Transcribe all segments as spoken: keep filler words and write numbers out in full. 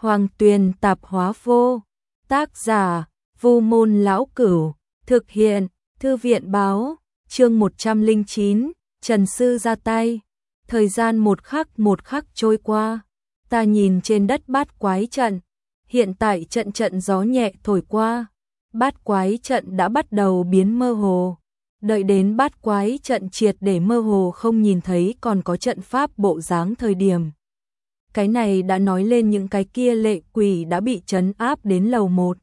Hoàng Tuyền Tạp Hóa Vô. Tác giả: Vu Môn Lão Cửu. Thực hiện: Thư viện Báo. Chương một trăm lẻ chín, Trần Sư ra tay. Thời gian một khắc một khắc trôi qua. Ta nhìn trên đất bát quái trận. Hiện tại trận trận gió nhẹ thổi qua. Bát quái trận đã bắt đầu biến mơ hồ. Đợi đến bát quái trận triệt để mơ hồ không nhìn thấy còn có trận pháp bộ dáng thời điểm. Cái này đã nói lên những cái kia lệ quỷ đã bị trấn áp đến lầu một.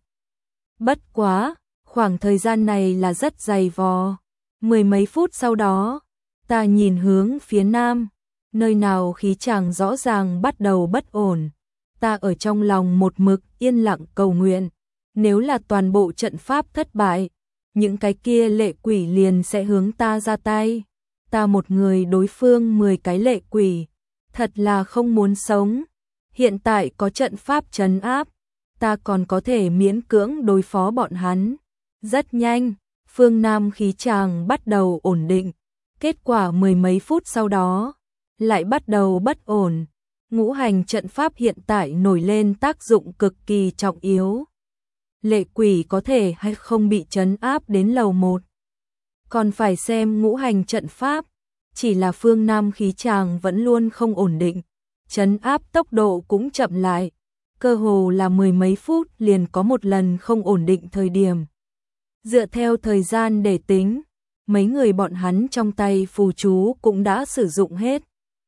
Bất quá, khoảng thời gian này là rất dày vò. Mười mấy phút sau đó, ta nhìn hướng phía nam, nơi nào khí chàng rõ ràng bắt đầu bất ổn. Ta ở trong lòng một mực yên lặng cầu nguyện. Nếu là toàn bộ trận pháp thất bại, những cái kia lệ quỷ liền sẽ hướng ta ra tay. Ta một người đối phương mười cái lệ quỷ, thật là không muốn sống. Hiện tại có trận pháp trấn áp, ta còn có thể miễn cưỡng đối phó bọn hắn. Rất nhanh, phương Nam khí chàng bắt đầu ổn định. Kết quả mười mấy phút sau đó, lại bắt đầu bất ổn. Ngũ hành trận pháp hiện tại nổi lên tác dụng cực kỳ trọng yếu. Lệ quỷ có thể hay không bị trấn áp đến lầu một. Còn phải xem ngũ hành trận pháp. Chỉ là phương Nam khí chàng vẫn luôn không ổn định. Trấn áp tốc độ cũng chậm lại. Cơ hồ là mười mấy phút liền có một lần không ổn định thời điểm. Dựa theo thời gian để tính, mấy người bọn hắn trong tay phù chú cũng đã sử dụng hết.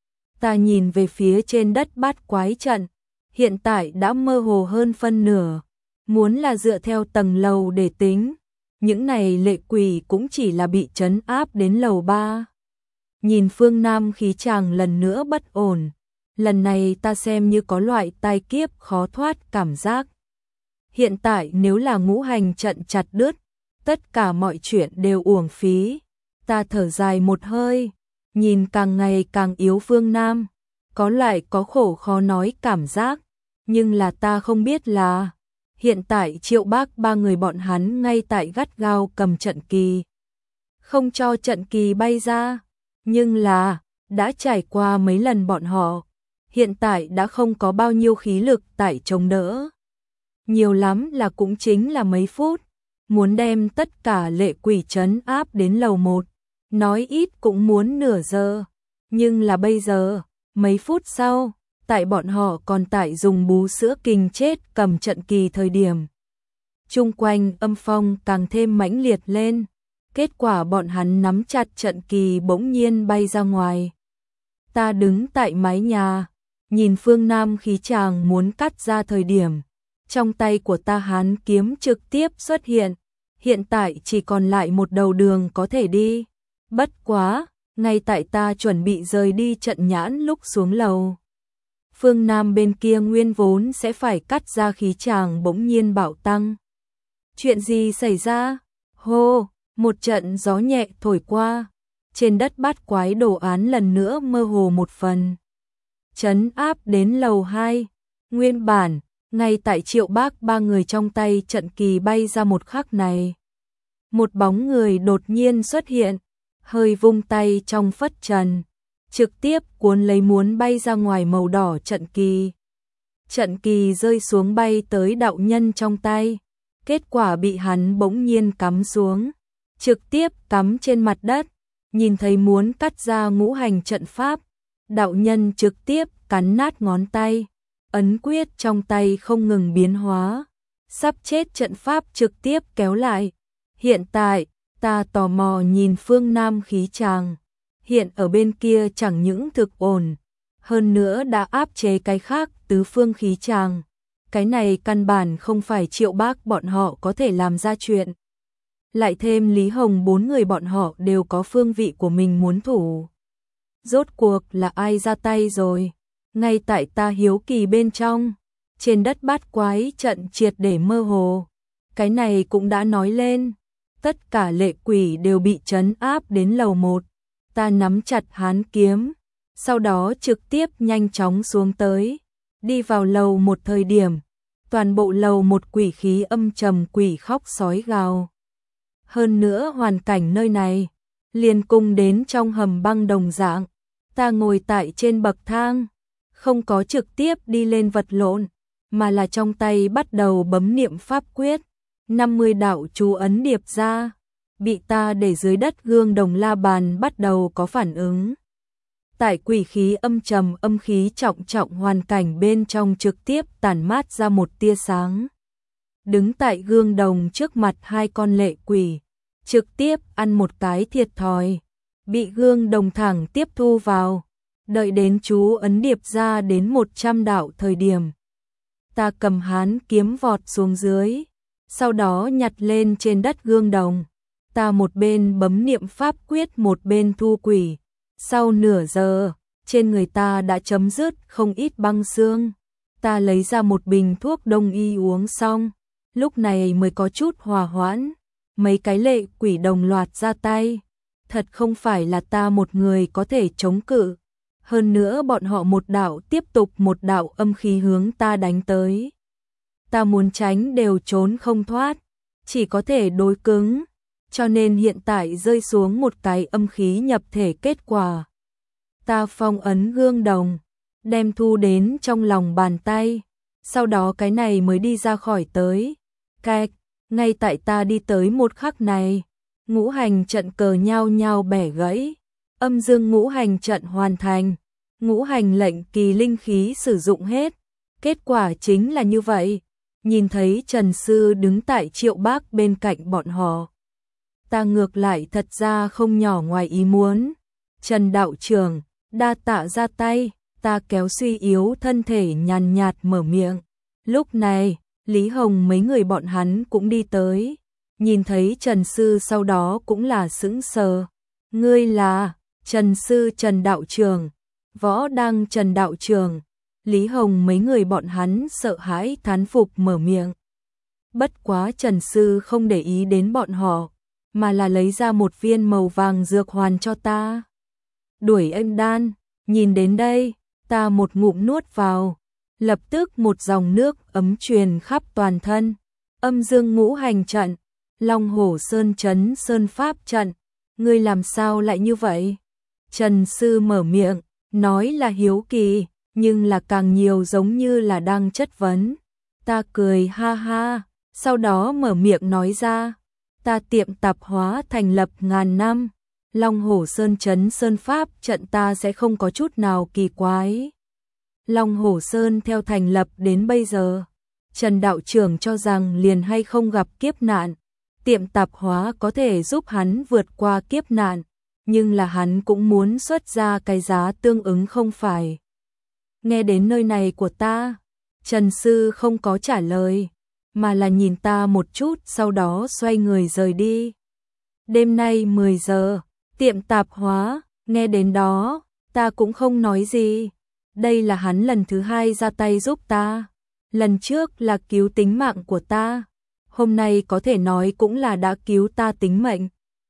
Ta nhìn về phía trên đất bát quái trận, hiện tại đã mơ hồ hơn phân nửa. Muốn là dựa theo tầng lầu để tính, những này lệ quỷ cũng chỉ là bị trấn áp đến lầu ba. Nhìn phương Nam khí chàng lần nữa bất ổn, lần này ta xem như có loại tai kiếp khó thoát cảm giác. Hiện tại nếu là ngũ hành trận chặt đứt, tất cả mọi chuyện đều uổng phí. Ta thở dài một hơi, nhìn càng ngày càng yếu phương Nam, có loại có khổ khó nói cảm giác. Nhưng là ta không biết là hiện tại Triệu Bác ba người bọn hắn ngay tại gắt gao cầm trận kỳ, không cho trận kỳ bay ra. Nhưng là, đã trải qua mấy lần bọn họ, hiện tại đã không có bao nhiêu khí lực tại chống đỡ. Nhiều lắm là cũng chính là mấy phút, muốn đem tất cả lệ quỷ trấn áp đến lầu một, nói ít cũng muốn nửa giờ. Nhưng là bây giờ, mấy phút sau, tại bọn họ còn tại dùng bú sữa kình chết cầm trận kỳ thời điểm. Chung quanh âm phong càng thêm mãnh liệt lên. Kết quả bọn hắn nắm chặt trận kỳ bỗng nhiên bay ra ngoài. Ta đứng tại mái nhà, nhìn phương Nam khí chàng muốn cắt ra thời điểm. Trong tay của ta hán kiếm trực tiếp xuất hiện. Hiện tại chỉ còn lại một đầu đường có thể đi. Bất quá, ngay tại ta chuẩn bị rời đi trận nhãn lúc xuống lầu. Phương Nam bên kia nguyên vốn sẽ phải cắt ra khí chàng bỗng nhiên bạo tăng. Chuyện gì xảy ra? Hô! Một trận gió nhẹ thổi qua, trên đất bát quái đồ án lần nữa mơ hồ một phần. Trấn áp đến lầu hai, nguyên bản, ngay tại Triệu Bác ba người trong tay trận kỳ bay ra một khắc này. Một bóng người đột nhiên xuất hiện, hơi vung tay trong phất trần, trực tiếp cuốn lấy muốn bay ra ngoài màu đỏ trận kỳ. Trận kỳ rơi xuống bay tới đạo nhân trong tay, kết quả bị hắn bỗng nhiên cắm xuống. Trực tiếp cắm trên mặt đất, nhìn thấy muốn cắt ra ngũ hành trận pháp, đạo nhân trực tiếp cắn nát ngón tay, ấn quyết trong tay không ngừng biến hóa, sắp chết trận pháp trực tiếp kéo lại. Hiện tại, ta tò mò nhìn phương Nam khí chàng, hiện ở bên kia chẳng những thực ổn, hơn nữa đã áp chế cái khác tứ phương khí chàng. Cái này căn bản không phải Triệu Bác bọn họ có thể làm ra chuyện. Lại thêm Lý Hồng bốn người bọn họ đều có phương vị của mình muốn thủ. Rốt cuộc là ai ra tay rồi? Ngay tại ta hiếu kỳ bên trong, trên đất bát quái trận triệt để mơ hồ. Cái này cũng đã nói lên, tất cả lệ quỷ đều bị trấn áp đến lầu một. Ta nắm chặt hán kiếm, sau đó trực tiếp nhanh chóng xuống tới, đi vào lầu một thời điểm. Toàn bộ lầu một quỷ khí âm trầm, quỷ khóc sói gào. Hơn nữa hoàn cảnh nơi này, liền cùng đến trong hầm băng đồng dạng. Ta ngồi tại trên bậc thang, không có trực tiếp đi lên vật lộn, mà là trong tay bắt đầu bấm niệm pháp quyết, năm mươi đạo chú ấn điệp ra, bị ta để dưới đất gương đồng la bàn bắt đầu có phản ứng. Tại quỷ khí âm trầm âm khí trọng trọng hoàn cảnh bên trong trực tiếp tản mát ra một tia sáng. Đứng tại gương đồng trước mặt hai con lệ quỷ, trực tiếp ăn một cái thiệt thòi, bị gương đồng thẳng tiếp thu vào, đợi đến chú ấn điệp ra đến một trăm đạo thời điểm. Ta cầm hán kiếm vọt xuống dưới, sau đó nhặt lên trên đất gương đồng, ta một bên bấm niệm pháp quyết một bên thu quỷ. Sau nửa giờ, trên người ta đã chấm dứt không ít băng xương. Ta lấy ra một bình thuốc đông y uống xong, lúc này mới có chút hòa hoãn. Mấy cái lệ quỷ đồng loạt ra tay. Thật không phải là ta một người có thể chống cự. Hơn nữa bọn họ một đạo tiếp tục một đạo âm khí hướng ta đánh tới. Ta muốn tránh đều trốn không thoát, chỉ có thể đối cứng. Cho nên hiện tại rơi xuống một cái âm khí nhập thể kết quả. Ta phong ấn gương đồng, đem thu đến trong lòng bàn tay, sau đó cái này mới đi ra khỏi tới. Cạch, ngay tại ta đi tới một khắc này, ngũ hành trận cờ nhao nhao bẻ gãy, âm dương ngũ hành trận hoàn thành, ngũ hành lệnh kỳ linh khí sử dụng hết. Kết quả chính là như vậy, nhìn thấy Trần Sư đứng tại Triệu Bác bên cạnh bọn họ. Ta ngược lại thật ra không nhỏ ngoài ý muốn. Trần đạo trưởng, đa tạ ra tay, ta kéo suy yếu thân thể nhàn nhạt mở miệng. Lúc này, Lý Hồng mấy người bọn hắn cũng đi tới. Nhìn thấy Trần Sư sau đó cũng là sững sờ. Ngươi là Trần Sư Trần đạo trưởng, Võ Đăng Trần đạo trưởng. Lý Hồng mấy người bọn hắn sợ hãi thán phục mở miệng. Bất quá Trần Sư không để ý đến bọn họ, mà là lấy ra một viên màu vàng dược hoàn cho ta. Đuổi âm đan, nhìn đến đây, ta một ngụm nuốt vào, lập tức một dòng nước ấm truyền khắp toàn thân. Âm dương ngũ hành trận, Long Hổ Sơn Trấn Sơn Pháp trận, ngươi làm sao lại như vậy? Trần Sư mở miệng, nói là hiếu kỳ, nhưng là càng nhiều giống như là đang chất vấn. Ta cười ha ha, sau đó mở miệng nói ra. Ta tiệm tạp hóa thành lập ngàn năm, Long Hổ Sơn Trấn Sơn Pháp trận ta sẽ không có chút nào kỳ quái. Long Hổ Sơn theo thành lập đến bây giờ, Trần đạo trưởng cho rằng liền hay không gặp kiếp nạn, tiệm tạp hóa có thể giúp hắn vượt qua kiếp nạn, nhưng là hắn cũng muốn xuất ra cái giá tương ứng không phải. Nghe đến nơi này của ta, Trần Sư không có trả lời, mà là nhìn ta một chút sau đó xoay người rời đi. Đêm nay mười giờ, tiệm tạp hóa, nghe đến đó, ta cũng không nói gì. Đây là hắn lần thứ hai ra tay giúp ta. Lần trước là cứu tính mạng của ta. Hôm nay có thể nói cũng là đã cứu ta tính mệnh.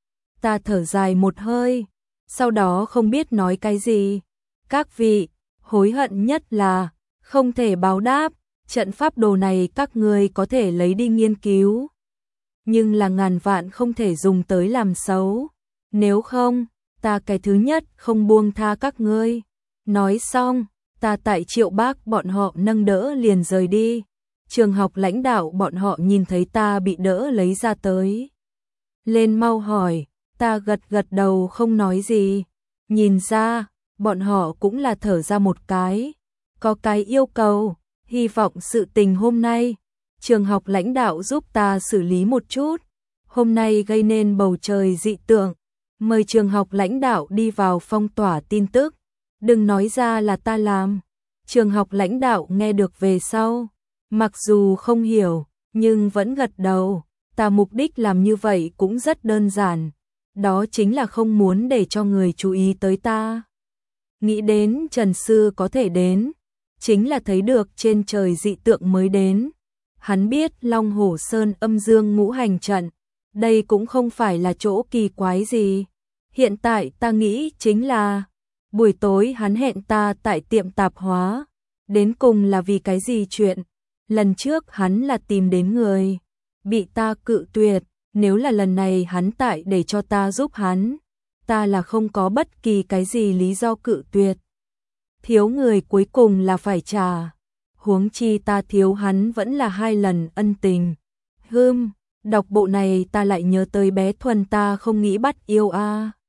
Ta thở dài một hơi, sau đó không biết nói cái gì. Các vị, hối hận nhất là không thể báo đáp. Trận pháp đồ này các ngươi có thể lấy đi nghiên cứu, nhưng là ngàn vạn không thể dùng tới làm xấu. Nếu không, ta cái thứ nhất không buông tha các ngươi. Nói xong, ta tại Triệu Bác bọn họ nâng đỡ liền rời đi. Trường học lãnh đạo bọn họ nhìn thấy ta bị đỡ lấy ra tới. Lên mau hỏi, ta gật gật đầu không nói gì. Nhìn ra, bọn họ cũng là thở ra một cái. Có cái yêu cầu. Hy vọng sự tình hôm nay, trường học lãnh đạo giúp ta xử lý một chút. Hôm nay gây nên bầu trời dị tượng, mời trường học lãnh đạo đi vào phong tỏa tin tức. Đừng nói ra là ta làm. Trường học lãnh đạo nghe được về sau, mặc dù không hiểu, nhưng vẫn gật đầu. Ta mục đích làm như vậy cũng rất đơn giản. Đó chính là không muốn để cho người chú ý tới ta. Nghĩ đến Trần Sư có thể đến, chính là thấy được trên trời dị tượng mới đến. Hắn biết Long Hổ Sơn âm dương ngũ hành trận, đây cũng không phải là chỗ kỳ quái gì. Hiện tại ta nghĩ chính là, buổi tối hắn hẹn ta tại tiệm tạp hóa, đến cùng là vì cái gì chuyện. Lần trước hắn là tìm đến người, bị ta cự tuyệt, nếu là lần này hắn tại để cho ta giúp hắn, ta là không có bất kỳ cái gì lý do cự tuyệt. Thiếu người cuối cùng là phải trả. huống chi ta thiếu hắn vẫn là hai lần ân tình. Hưm, đọc bộ này ta lại nhớ tới bé Thuần ta không nghĩ bắt yêu a.